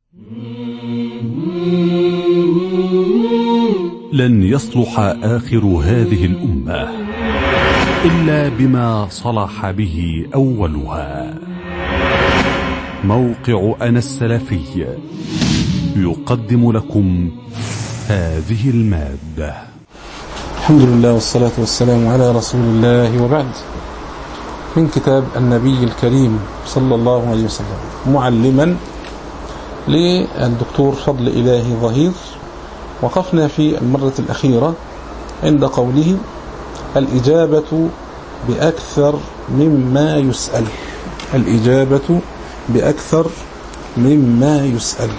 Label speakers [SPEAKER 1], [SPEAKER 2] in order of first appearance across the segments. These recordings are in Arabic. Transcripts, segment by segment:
[SPEAKER 1] لن يصلح آخر هذه الأمة إلا بما صلح به أولها. موقع أنا السلفي يقدم لكم هذه المادة.
[SPEAKER 2] الحمد لله والصلاة والسلام على رسول الله، وبعد. من كتاب النبي الكريم صلى الله عليه وسلم، معلما للدكتور فضل إلهي ظهير. وقفنا في المرة الأخيرة عند قوله: الإجابة بأكثر مما يسأل. الإجابة بأكثر مما يسأل.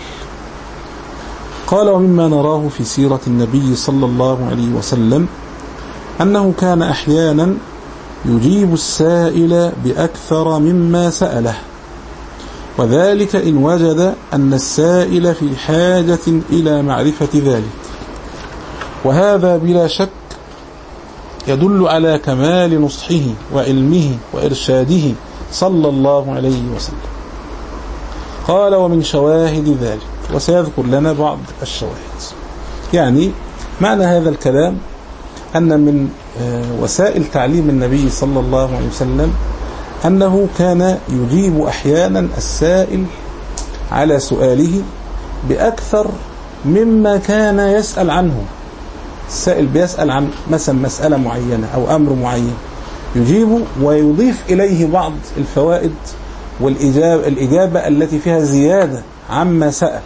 [SPEAKER 2] قال: ومما نراه في سيرة النبي صلى الله عليه وسلم أنه كان أحيانا يجيب السائل بأكثر مما سأله، وذلك إن وجد أن السائل في حاجة إلى معرفة ذلك، وهذا بلا شك يدل على كمال نصحه وعلمه وإرشاده صلى الله عليه وسلم. قال: ومن شواهد ذلك، وسيذكر لنا بعض الشواهد. يعني معنى هذا الكلام أن من وسائل تعليم النبي صلى الله عليه وسلم أنه كان يجيب أحيانا السائل على سؤاله بأكثر مما كان يسأل عنه. السائل بيسأل عن مثلا مسألة معينة أو أمر معين، يجيبه ويضيف إليه بعض الفوائد والإجابة التي فيها زيادة عما سأل،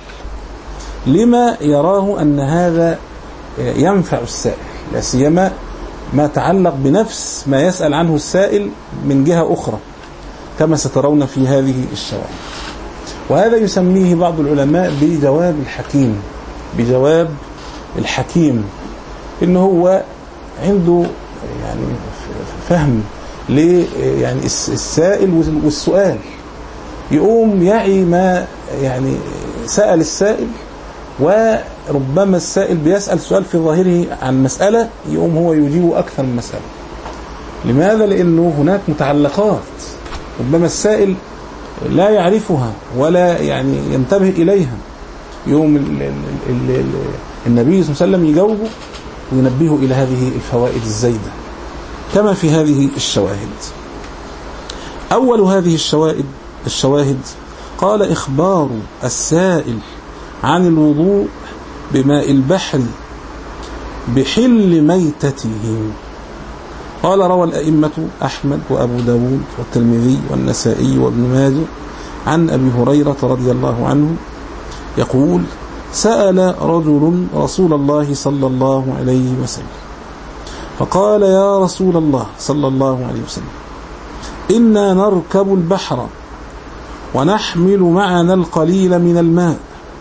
[SPEAKER 2] لما يراه أن هذا ينفع السائل، لا سيما ما تعلق بنفس ما يسأل عنه السائل من جهة أخرى، كما سترون في هذه الشواهد. وهذا يسميه بعض العلماء بجواب الحكيم. بجواب الحكيم، إنه هو عنده يعني فهم يعني السائل والسؤال، يقوم يعي ما يعني سأل السائل، وربما السائل بيسأل سؤال في ظاهره عن مسألة، يقوم هو يجيبه أكثر من مسألة. لماذا؟ لأنه هناك متعلقات ربما السائل لا يعرفها ولا يعني ينتبه إليها، يقوم النبي صلى الله عليه وسلم يجاوبه وينبهه إلى هذه الفوائد الزايدة، كما في هذه الشواهد. أول هذه الشواهد قال: إخبار السائل عن الوضوء بماء البحر بحل ميتته. قال: روى الأئمة أحمد وأبو داود والترمذي والنسائي وابن ماجه عن أبي هريرة رضي الله عنه يقول: سأل رجل رسول الله صلى الله عليه وسلم فقال: يا رسول الله صلى الله عليه وسلم، إنا نركب البحر ونحمل معنا القليل من الماء،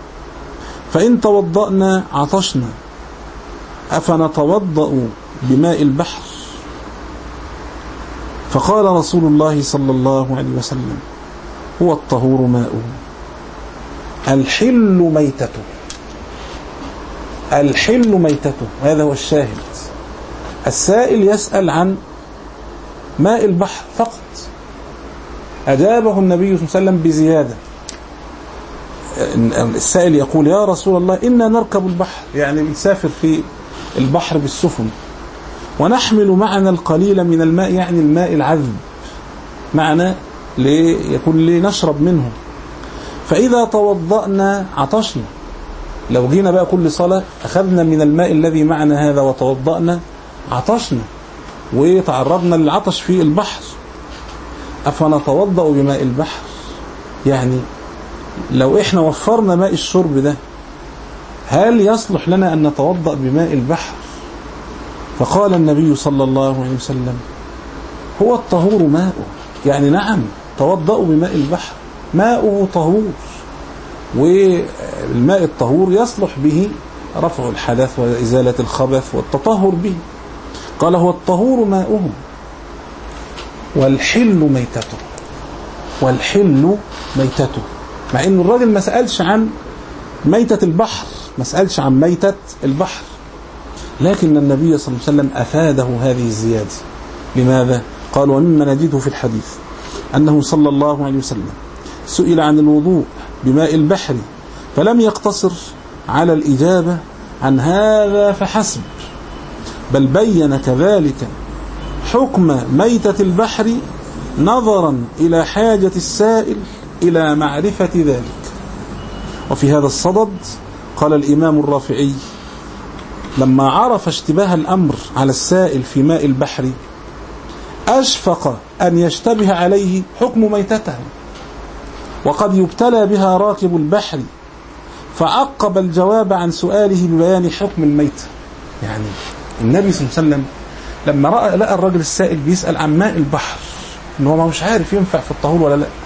[SPEAKER 2] فإن توضأنا عطشنا، أفنتوضأ بماء البحر؟ فقال رسول الله صلى الله عليه وسلم: هو الطهور ماؤه، الحل ميتته. الحل ميتته، هذا هو الشاهد. السائل يسأل عن ماء البحر فقط، أجابه النبي صلى الله عليه وسلم بزيادة. السائل يقول: يا رسول الله، إنا نركب البحر، يعني نسافر في البحر بالسفن، ونحمل معنا القليل من الماء، يعني الماء العذب معنا ليكون لنشرب منه، فإذا توضأنا عطشنا. لو جينا بقى كل صلاة أخذنا من الماء الذي معنا هذا وتوضأنا عطشنا وتعرضنا للعطش في البحر، أفنتوضأ بماء البحر؟ يعني لو إحنا وفرنا ماء الشرب ده، هل يصلح لنا أن نتوضأ بماء البحر؟ فقال النبي صلى الله عليه وسلم: هو الطهور ماؤه، يعني نعم، توضأوا بماء البحر، ماؤه طهور، والماء الطهور يصلح به رفع الحدث وإزالة الخبث والتطهر به. قال: هو الطهور ماؤه والحل ميتته. والحل ميتته، مع أن الراجل ما سألش عن ميتة البحر، ما سألش عن ميتة البحر، لكن النبي صلى الله عليه وسلم أفاده هذه الزيادة. لماذا؟ قال: ومما نجده في الحديث أنه صلى الله عليه وسلم سئل عن الوضوء بماء البحر فلم يقتصر على الإجابة عن هذا فحسب، بل بين كذلك حكم ميتة البحر نظرا إلى حاجة السائل إلى معرفة ذلك. وفي هذا الصدد قال الإمام الرافعي لما عرف اشتباه الأمر على السائل في ماء البحر أشفق أن يشتبه عليه حكم ميتته، وقد يبتلى بها راكب البحر، فعقب الجواب عن سؤاله ببيان حكم الميتة. يعني النبي صلى الله عليه وسلم لما لقى الرجل السائل بيسأل عن ماء البحر إنه هو مش عارف ينفع في الطهور ولا لا،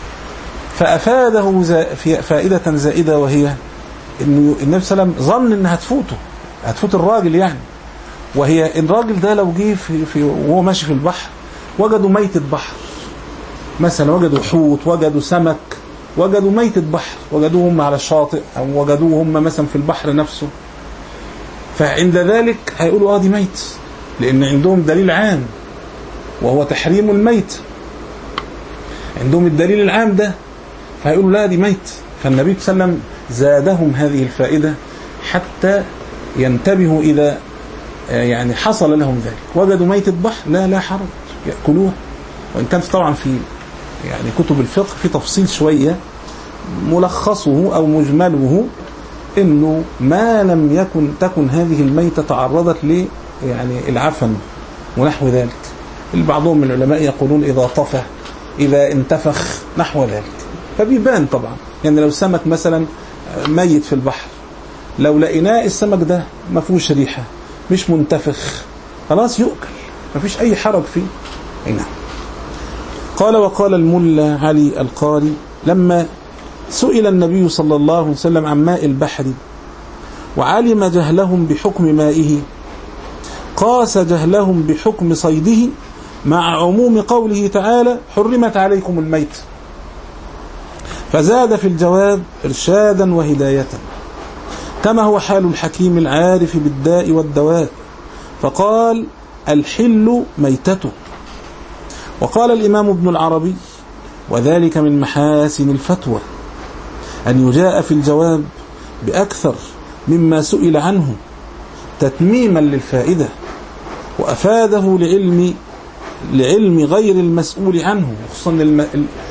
[SPEAKER 2] فأفاده فائدة زائدة، وهي إنه النبي صلى الله عليه وسلم ظن إنها هتفوت الراجل يعني، وهي الراجل ده لو جه وهو ماشي في البحر وجدوا ميتة بحر مثلا، وجدوا حوت، وجدوا سمك، وجدوا ميتة بحر، وجدوهم على الشاطئ أو وجدوهم مثلا في البحر نفسه، فعند ذلك هيقولوا دي ميت، لأن عندهم دليل عام وهو تحريم الميت، عندهم الدليل العام ده، فهيقولوا لا دي ميت. فالنبي صلى الله عليه وسلم زادهم هذه الفائدة حتى ينتبهوا إذا يعني حصل لهم ذلك، وجدوا ميتة بحر لا حرج يأكلوها. وإن كانت طبعا في يعني كتب الفقه في تفصيل شوية، ملخصه أو مجمله إنه ما لم تكن هذه الميتة تعرضت ل يعني العفن ونحو ذلك. بعضهم من العلماء يقولون إذا طفى، إذا انتفخ نحو ذلك، فبيبان طبعا. يعني لو سمك مثلا ميت في البحر، لو لقيناه السمك ده ما فيهوش ريحة، مش منتفخ، خلاص يؤكل، ما فيش أي حرج فيه. نعم. قال وقال الملا علي القاري لما سئل النبي صلى الله عليه وسلم عن ماء البحر وعلم جهلهم بحكم مائه، قاس جهلهم بحكم صيده مع عموم قوله تعالى حرمت عليكم الميت، فزاد في الجواب إرشادا وهداية، كما هو حال الحكيم العارف بالداء والدواء، فقال الحل ميتته. وقال الإمام ابن العربي وذلك من محاسن الفتوى أن يجاء في الجواب بأكثر مما سئل عنه تتميما للفائدة، وأفاده لعلم غير المسؤول عنه، خصوصا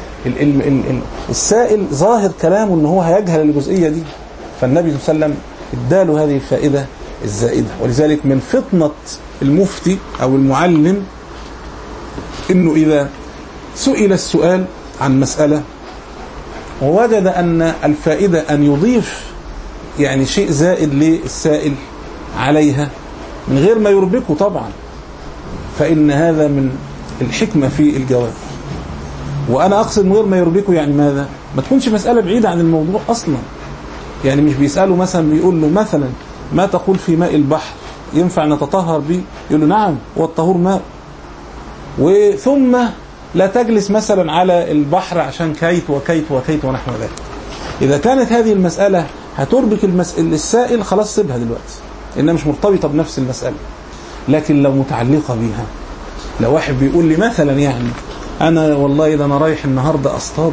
[SPEAKER 2] السائل ظاهر كلامه أنه هو هيجهل الجزئية دي، فالنبي صلى الله عليه وسلم اداله هذه الفائدة الزائدة. ولذلك من فطنة المفتي أو المعلم إنه إذا سئل السؤال عن مسألة ووجد أن الفائدة أن يضيف يعني شيء زائد للسائل عليها من غير ما يربكه طبعا، فإن هذا من الحكمة في الجواب. وأنا أقصد من غير ما يربكه يعني ماذا؟ ما تكونش مسألة بعيدة عن الموضوع أصلا. يعني مش بيسأله مثلا بيقول له مثلا ما تقول في ماء البحر ينفع نتطهر به؟ يقول له نعم والطهور ماء، وثم لا تجلس مثلا على البحر عشان كيت وكيت وكيت ونحو ذلك. إذا كانت هذه المسألة هتربك السائل خلاص سيبها دلوقتي، إنها مش مرتبطة بنفس المسألة. لكن لو متعلقة بيها، لو واحد بيقول لي مثلا يعني أنا والله إذا أنا رايح النهاردة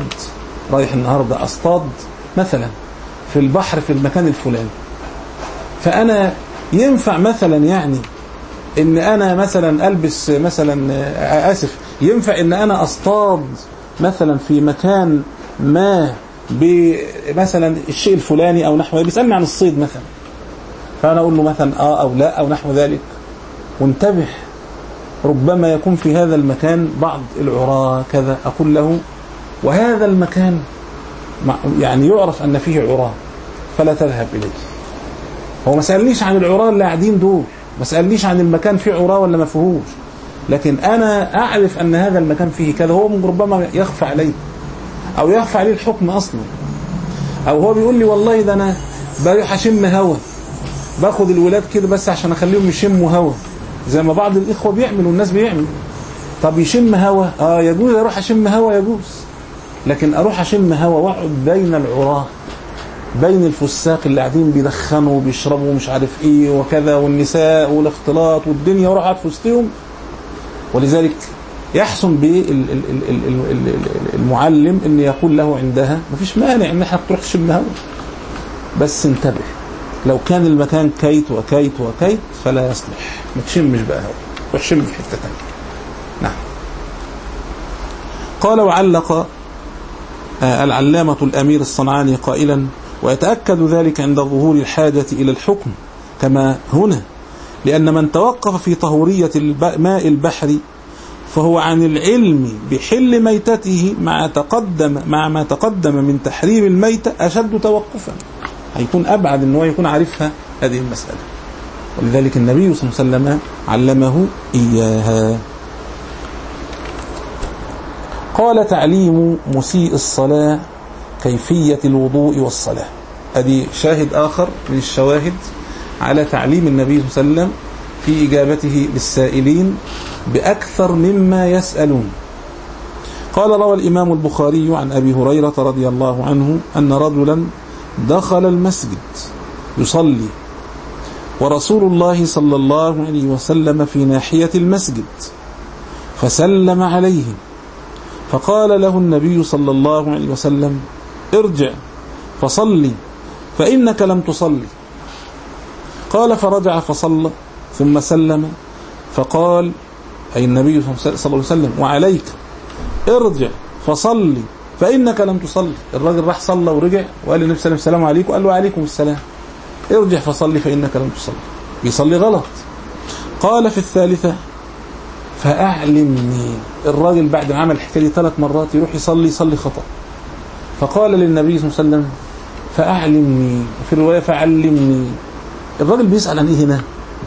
[SPEAKER 2] أصطاد مثلا في البحر في المكان الفلاني، فأنا ينفع مثلا يعني إن أنا مثلا ألبس مثلا ينفع إن أنا أصطاد مثلا في مكان ما بمثلا الشيء الفلاني أو نحو ذلك، بيسألني عن الصيد مثلا، فأنا أقول له مثلا أو لا أو نحو ذلك، وانتبه ربما يكون في هذا المكان بعض العراة كذا، أقول له وهذا المكان يعني يعرف أن فيه عراة فلا تذهب إليه. هو ما سألنيش عن العراة اللي قاعدين دول، ما سألنيش عن المكان فيه عراة ولا ما فيهوش، لكن أنا أعرف أن هذا المكان فيه كذا، هو ربما يخفى عليه أو يخفى عليه الحكم أصلا، أو هو بيقول لي والله ده أنا بروح أشم هوا، باخد الولاد كده بس عشان أخليهم يشموا هوا زي ما بعض الإخوة بيعملوا والناس بيعملوا. طب يشم هوا يجوز، أروح أشم هوا يجوز، لكن أروح أشم هوا وأقعد بين العراة بين الفساق اللي قاعدين بيدخنوا وبيشربوا ومش عارف ايه وكذا والنساء والاختلاط والدنيا وراح قاعد في وسطهم. ولذلك يحسن بالمعلم ان يقول له عندها مفيش مانع ان احنا تروح تشم هوا، بس انتبه، لو كان المكان كيت وكيت وكيت فلا يصلح، ما تشمش بقى هوا، وتشم في حتة تانية. نعم. قال وعلق العلامة الأمير الصنعاني قائلا: ويتأكد ذلك عند ظهور الحاجة إلى الحكم كما هنا، لأن من توقف في طهورية ماء البحر فهو عن العلم بحل ميتته مع ما تقدم من تحريم الميتة أشد توقفا، هيكون أبعد أنه يكون عارفها هذه المسألة، ولذلك النبي صلى الله عليه وسلم علمه إياها. قال: تعليم مسيء الصلاة كيفية الوضوء والصلاة. هذه شاهد آخر من الشواهد على تعليم النبي صلى الله عليه وسلم في إجابته للسائلين بأكثر مما يسألون. قال: روى الإمام البخاري عن أبي هريرة رضي الله عنه أن رجلا دخل المسجد يصلي ورسول الله صلى الله عليه وسلم في ناحية المسجد، فسلم عليه، فقال له النبي صلى الله عليه وسلم: ارجع فصلي فإنك لم تصلي. قال: فرجع فصلى ثم سلم، فقال أي النبي صلى الله عليه وسلم: وعليك، ارجع فصلي فإنك لم تصلي. الراجل راح صلى ورجع وقال للنبي صلى الله عليه وسلم: السلام عليكم. قال له: وعليكم السلام. ارجع فصلي فإنك لم تصلي، بيصلي غلط. قال في الثالثة: فأعلمني. الراجل بعد ما عمل الحكاية 3 مرات يروح يصلي خطأ، فقال للنبي صلى الله عليه وسلم: فأعلمني. في الرواية: فعلمني. الراجل بيسأل عن إيه هنا؟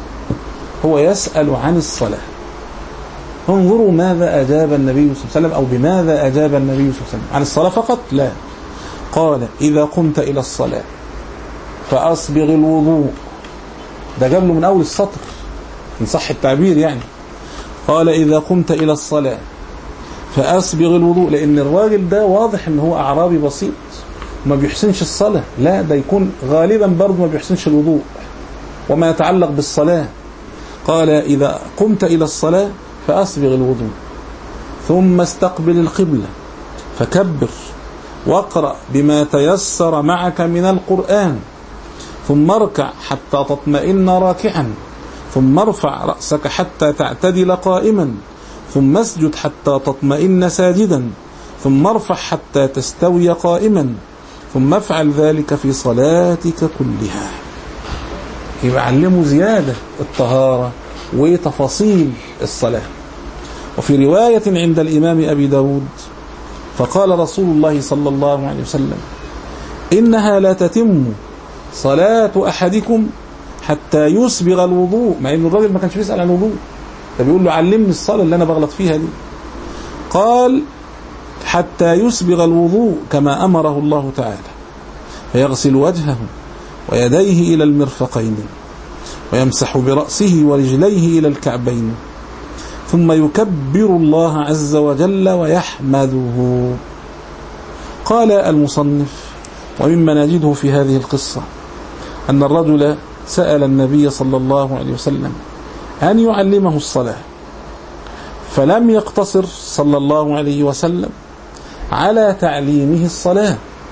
[SPEAKER 2] هو يسأل عن الصلاة. انظروا ماذا أجاب النبي صلى الله عليه وسلم، أو بماذا أجاب النبي صلى الله عليه وسلم. عن الصلاة فقط؟ لا. قال: إذا قمت إلى الصلاة فأصبغ الوضوء. ده جاب له من أول السطر إن صح التعبير يعني. قال: إذا قمت إلى الصلاة فأصبغ الوضوء، لأن الراجل ده واضح إن هو أعرابي بسيط ما بيحسنش الصلاة، لا ده يكون غالبا برضه ما بيحسنش الوضوء وما يتعلق بالصلاة. قال: إذا قمت إلى الصلاة فأصبغ الوضوء، ثم استقبل القبلة فكبر واقرأ بما تيسر معك من القرآن، ثم اركع حتى تطمئن راكعا، ثم ارفع رأسك حتى تعتدل قائما، ثم اسجد حتى تطمئن ساجدا، ثم ارفع حتى تستوي قائما، ثم افعل ذلك في صلاتك كلها. يبقى علموا زيادة الطهارة وتفاصيل الصلاة. وفي رواية عند الإمام أبي داود: فقال رسول الله صلى الله عليه وسلم: إنها لا تتم صلاة أحدكم حتى يسبغ الوضوء. مع إن الراجل ما كانش بيسأل عن الوضوء، ده بيقول له: علمني الصلاة اللي أنا بغلط فيها دي. قال: حتى يسبغ الوضوء كما أمره الله تعالى، فيغسل وجهه ويديه إلى المرفقين، ويمسح برأسه ورجليه إلى الكعبين، ثم يكبر الله عز وجل ويحمده. قال المصنف: ومما نجده في هذه القصة أن الرجل سأل النبي صلى الله عليه وسلم أن يعلمه الصلاة، فلم يقتصر صلى الله عليه وسلم على تعليمه الصلاة،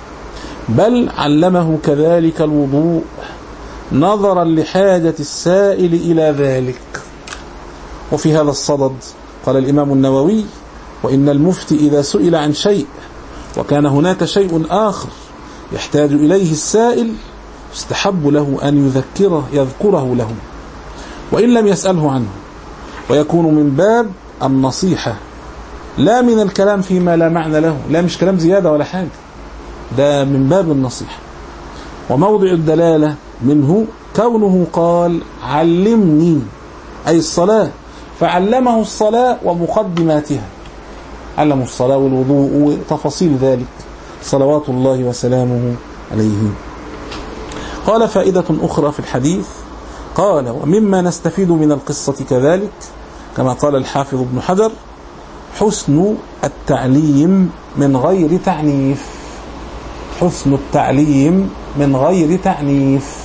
[SPEAKER 2] بل علمه كذلك الوضوء نظرا لحاجة السائل إلى ذلك. وفي هذا الصدد قال الإمام النووي: وإن المفتي إذا سئل عن شيء وكان هناك شيء آخر يحتاج إليه السائل يستحب له أن يذكره له وإن لم يسأله عنه، ويكون من باب النصيحة لا من الكلام فيما لا معنى له، لا مش كلام زيادة ولا حاجة، ده من باب النصيحة. وموضع الدلالة منه كونه قال: علمني، أي الصلاة، فعلمه الصلاة ومقدماتها، علمه الصلاة والوضوء وتفاصيل ذلك صلوات الله وسلامه عليه. قال: فائدة أخرى في الحديث. قال: ومما نستفيد من القصة كذلك كما قال الحافظ ابن حجر: حسن التعليم من غير تعنيف. حسن التعليم من غير تعنيف.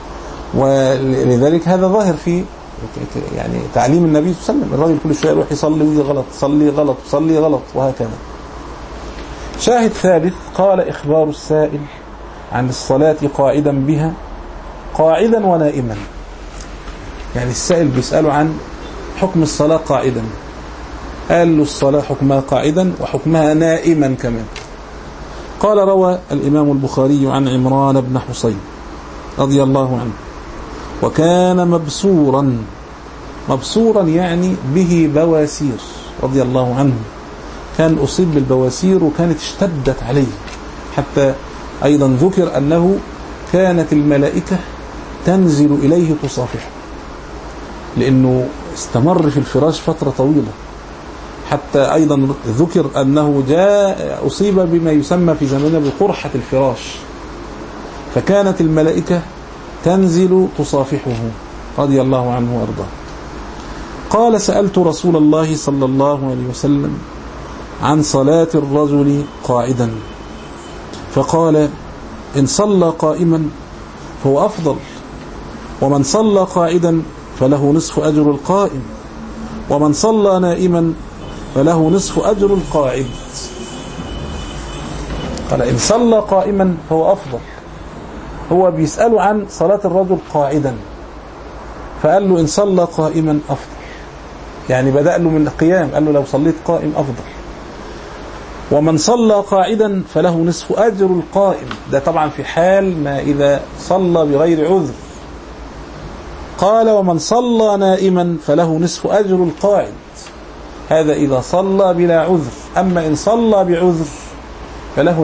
[SPEAKER 2] ولذلك هذا ظاهر في يعني تعليم النبي صلى الله عليه وسلم. الراجل كل شوية يروح يصلي ويجي غلط، صلي غلط، صلي غلط، وهكذا. شاهد ثالث: قال: إخبار السائل عن الصلاة قاعدا بها قاعدا ونائما. يعني السائل بيسأله عن حكم الصلاة قاعدا، قال له الصلاة حكمها قاعدا وحكمها نائما كمان. قال روى الإمام البخاري عن عمران بن حسين رضي الله عنه، وكان مبصورا يعني به بواسير رضي الله عنه، كان أصيب بالبواسير وكانت اشتدت عليه، حتى أيضا ذكر أنه كانت الملائكة تنزل إليه تصافحه، لأنه استمر في الفراش فترة طويلة. حتى أيضا ذكر أنه أصيب بما يسمى في زماننا بقرحة الفراش، فكانت الملائكة تنزل تصافحه رضي الله عنه وأرضاه. قال: سألت رسول الله صلى الله عليه وسلم عن صلاة الرجل قاعدا، فقال: إن صلى قائما فهو أفضل، ومن صلى قاعدا فله نصف أجر القائم، ومن صلى نائما فله نصف أجر القاعد. قال: إن صلى قائما فهو أفضل. هو بيسأله عن صلاة الرجل قاعدا، فقال له إن صلى قائما أفضل، يعني بدأ له من القيام، قال له لو صليت قائم أفضل. ومن صلى قاعدا فله نصف أجر القائم، ده طبعا في حال ما إذا صلى بغير عذر. قال: ومن صلى نائما فله نصف أجر القاعد، هذا إذا صلى بلا عذر، أما إن صلى بعذر فله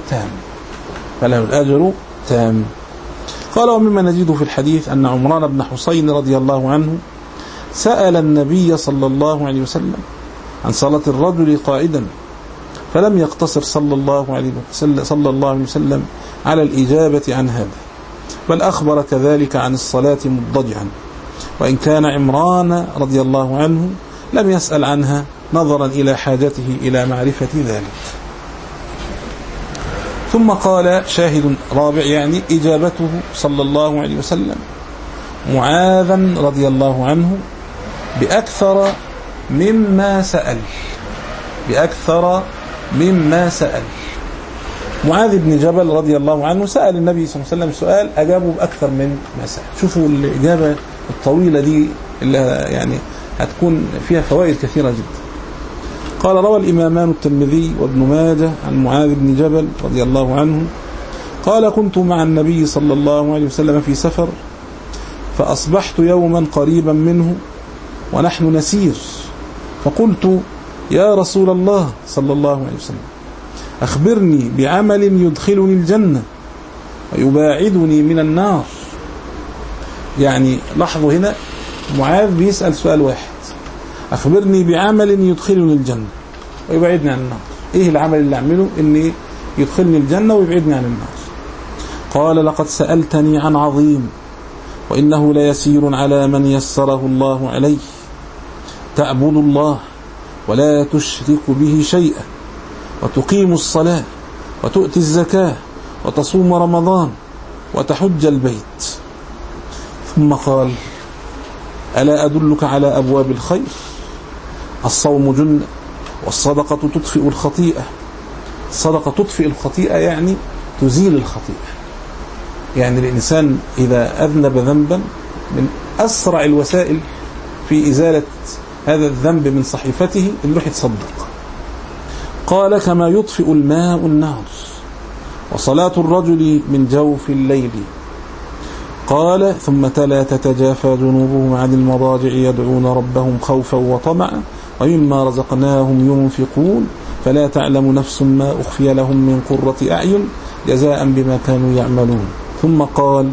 [SPEAKER 2] الأجر تام. قال: ومما نجده في الحديث أن عمران بن حسين رضي الله عنه سأل النبي صلى الله عليه وسلم عن صلاة الرجل قاعدا، فلم يقتصر صلى الله عليه وسلم على الإجابة عن هذا، بل أخبر كذلك عن الصلاة مضطجعا، وإن كان عمران رضي الله عنه لم يسأل عنها نظرا إلى حاجته إلى معرفة ذلك. ثم قال: شاهد رابع، يعني إجابته صلى الله عليه وسلم معاذا رضي الله عنه بأكثر مما سأل. معاذ بن جبل رضي الله عنه سأل النبي صلى الله عليه وسلم سؤال، أجابه بأكثر من ما سأل. شوفوا الإجابة الطويلة دي اللي يعني هتكون فيها فوائد كثيرة جدا. قال: روى الإمامان الترمذي وابن ماجه عن معاذ بن جبل رضي الله عنه قال: كنت مع النبي صلى الله عليه وسلم في سفر، فأصبحت يوما قريبا منه ونحن نسير، فقلت: يا رسول الله صلى الله عليه وسلم، أخبرني بعمل يدخلني الجنة ويباعدني من النار. يعني لاحظوا هنا معاذ بيسأل سؤال واحد: أخبرني بعمل يدخلني الجنة ويبعدني عن النار. إيه العمل اللي أعمله إني يدخلني الجنة ويبعدني عن النار؟ قال: لقد سألتني عن عظيم، وإنه ليسير على من يسره الله عليه، تعبد الله ولا تشرك به شيئا، وتقيم الصلاة، وتؤتي الزكاة، وتصوم رمضان، وتحج البيت. ثم قال: ألا أدلك على أبواب الخير؟ الصوم جنة، والصدقة تطفئ الخطيئة. الصدقة تطفئ الخطيئة يعني تزيل الخطيئة. يعني الإنسان إذا أذنب ذنبا من أسرع الوسائل في إزالة هذا الذنب من صحيفته إنه يتصدق. قال: كما يطفئ الماء النار، وصلاة الرجل من جوف الليل. قال: ثم تلا: تتجافى جنوبهم عن المضاجع يدعون ربهم خوفا وطمعا ومما رزقناهم ينفقون فلا تعلم نفس ما أخفي لهم من قرة أعين جزاء بما كانوا يعملون. ثم قال: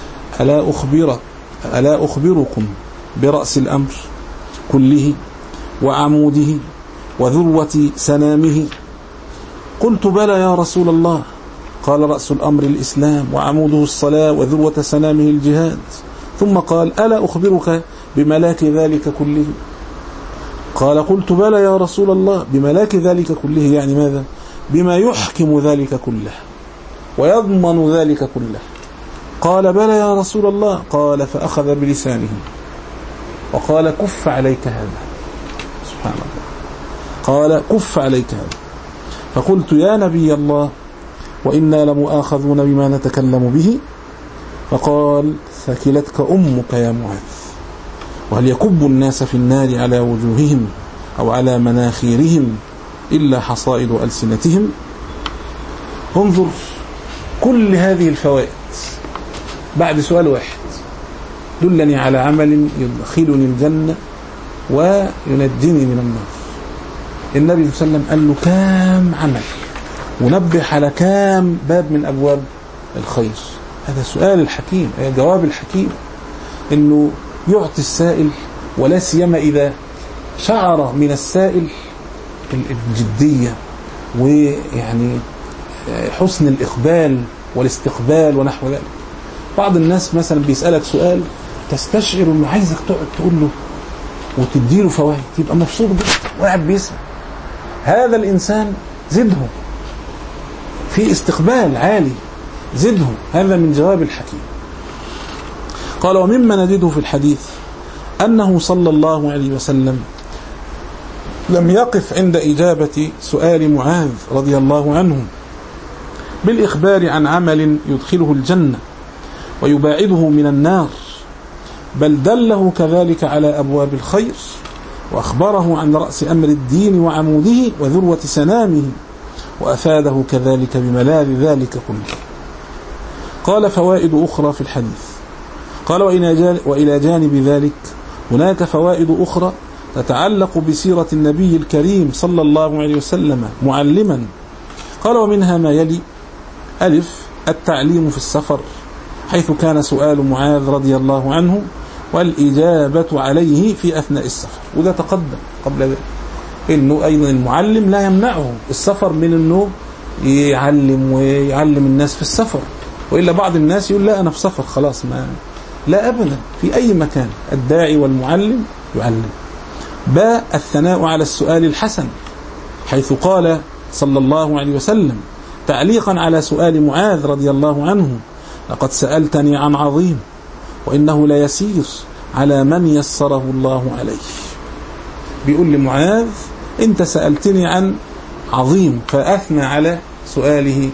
[SPEAKER 2] ألا أخبركم برأس الأمر كله وعموده وذروة سنامه؟ قلت: بلى يا رسول الله. قال: رأس الأمر الإسلام، وعموده الصلاة، وذروة سنامه الجهاد. ثم قال: ألا أخبرك بملاك ذلك كله؟ قال: قلت: بلى يا رسول الله. بملاك ذلك كله يعني ماذا؟ بما يحكم ذلك كله ويضمن ذلك كله. قال: بلى يا رسول الله. قال: فأخذ بلسانه وقال: كف عليك هذا. سبحان الله. قال: كف عليك هذا. فقلت: يا نبي الله، وإنا لمؤاخذون بما نتكلم به. فقال: ثكلتك أمك يا معاذ. وهل يكب الناس في النار على وجوههم أو على مناخيرهم إلا حصائد ألسنتهم؟ انظر كل هذه الفوائد بعد سؤال واحد: دلني على عمل يدخلني الجنة وينجني من النار. النبي صلى الله عليه وسلم قال له كام عمل، ونبه على كام باب من أبواب الخير. هذا سؤال الحكيم، جواب الحكيم، إنه يعطي السائل، ولا سيما إذا شعر من السائل الجدية ويعني حسن الإقبال والاستقبال ونحو ذلك. بعض الناس مثلا بيسألك سؤال تستشعر إنه عايزك تقعد تقول له وتديله فوائد، يبقى مبسوط جدا وقاعد بيسمع. هذا الإنسان زده في استقبال عالي، زده. هذا من جواب الحكيم. قال: ومما نجده في الحديث أنه صلى الله عليه وسلم لم يقف عند إجابة سؤال معاذ رضي الله عنه بالإخبار عن عمل يدخله الجنة ويباعده من النار، بل دله كذلك على أبواب الخير، وأخبره عن رأس أمر الدين وعموده وذروة سنامه، وأفاده كذلك بملاذ ذلك كله. قال: فوائد أخرى في الحديث. قال: وإلى جانب ذلك هناك فوائد أخرى تتعلق بسيرة النبي الكريم صلى الله عليه وسلم معلما. قال: ومنها ما يلي: ألف، التعليم في السفر، حيث كان سؤال معاذ رضي الله عنه والإجابة عليه في أثناء السفر. وده تقدم قبل ذلك، إنه أيضا المعلم لا يمنعه السفر من إنه يعلم ويعلم الناس في السفر، وإلا بعض الناس يقول: لا أنا في سفر خلاص، ما لا أبدا، في أي مكان الداعي والمعلم يعلم. باء، الثناء على السؤال الحسن، حيث قال صلى الله عليه وسلم تعليقا على سؤال معاذ رضي الله عنه: لقد سألتني عن عظيم وإنه لا يسير على من يسره الله عليه. بيقول لمعاذ: أنت سألتني عن عظيم، فأثنى على سؤاله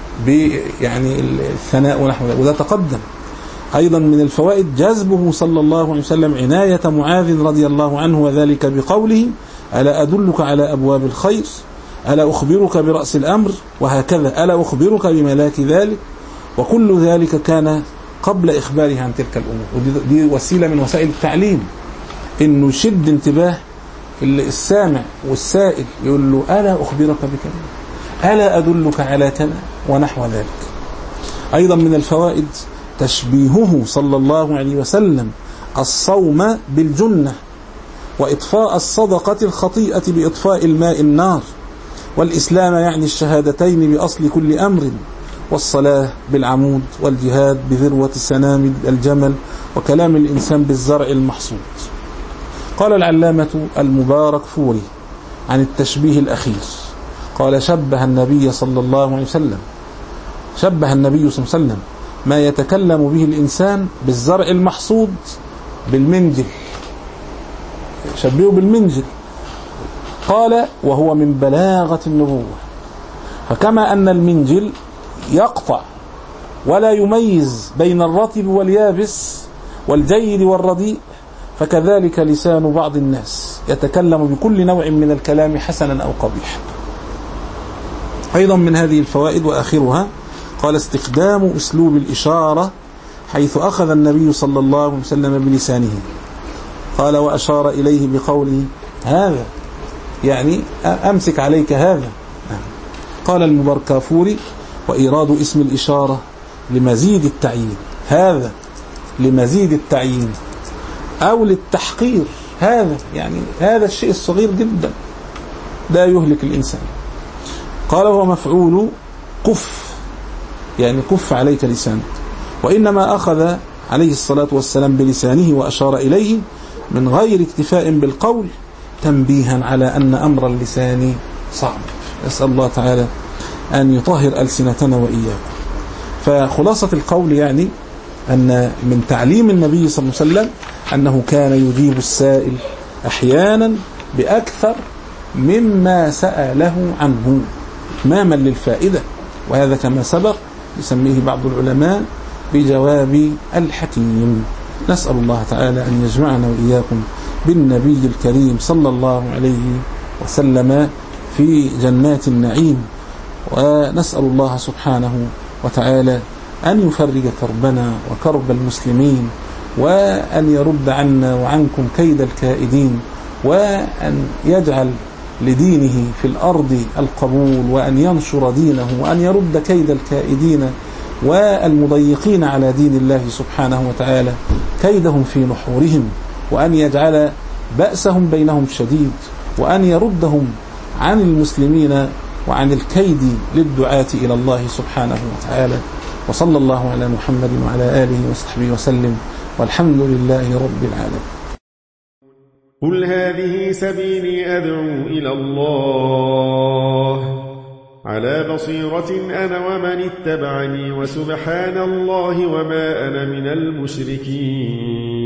[SPEAKER 2] يعني الثناء ونحو ذلك، وده تقدم. أيضا من الفوائد جذبه صلى الله عليه وسلم عناية معاذ رضي الله عنه، وذلك بقوله: ألا أدلك على أبواب الخير، ألا أخبرك برأس الأمر، وهكذا: ألا أخبرك بملاك ذلك. وكل ذلك كان قبل إخباره عن تلك الأمور. ودي وسيلة من وسائل التعليم، إنه يشد انتباه السامع والسائل، يقول له: ألا أخبرك بكذا، ألا أدلك على كذا، ونحو ذلك. أيضا من الفوائد تشبيهه صلى الله عليه وسلم الصوم بالجنة، وإطفاء الصدقة الخطيئة بإطفاء الماء النار، والإسلام يعني الشهادتين بأصل كل أمر، والصلاة بالعمود، والجهاد بذروة سنام الجمل، وكلام الإنسان بالزرع المحصود. قال العلامة المبارك فوري عن التشبيه الأخير، قال: شبه النبي صلى الله عليه وسلم ما يتكلم به الإنسان بالزرع المحصود بالمنجل، شبهه بالمنجل. قال: وهو من بلاغة النبوة، فكما أن المنجل يقطع ولا يميز بين الرطب واليابس والجيد والرديء، فكذلك لسان بعض الناس يتكلم بكل نوع من الكلام حسنا أو قبيحا. أيضا من هذه الفوائد وآخرها، قال: استخدام أسلوب الإشارة، حيث أخذ النبي صلى الله عليه وسلم بلسانه. قال: وأشار إليه بقوله: هذا، يعني أمسك عليك هذا. قال المبركافوري: وإيراد اسم الإشارة لمزيد التعيين، هذا لمزيد التعيين أو للتحقير، هذا يعني هذا الشيء الصغير جدا لا يهلك الإنسان. قال: هو مفعول كف، يعني كف عليك لسانك. وإنما أخذ عليه الصلاة والسلام بلسانه وأشار إليه من غير اكتفاء بالقول، تنبيها على أن أمر اللسان صعب. أسأل الله تعالى أن يطهر ألسنتنا وإياكم. فخلاصة القول يعني أن من تعليم النبي صلى الله عليه وسلم أنه كان يجيب السائل أحيانا بأكثر مما سأله عنه، إتماما للفائدة وهذا كما سبق يسميه بعض العلماء بجواب الحكيم. نسأل الله تعالى أن يجمعنا وإياكم بالنبي الكريم صلى الله عليه وسلم في جنات النعيم، ونسأل الله سبحانه وتعالى أن يفرج كربنا وكرب المسلمين، وأن يرد عنا وعنكم كيد الكائدين، وأن يجعل لدينه في الأرض القبول، وأن ينشر دينه، وأن يرد كيد الكائدين والمضيقين على دين الله سبحانه وتعالى كيدهم في نحورهم، وأن يجعل بأسهم بينهم شديد، وأن يردهم عن المسلمين وعن الكيد للدعاة إلى الله سبحانه وتعالى. وصلى الله على محمد وعلى آله وصحبه وسلم، والحمد لله رب العالمين.
[SPEAKER 3] قل هذه سبيلي أدعو إلى الله على بصيرة أنا ومن اتبعني، وسبحان الله وما أنا من المشركين.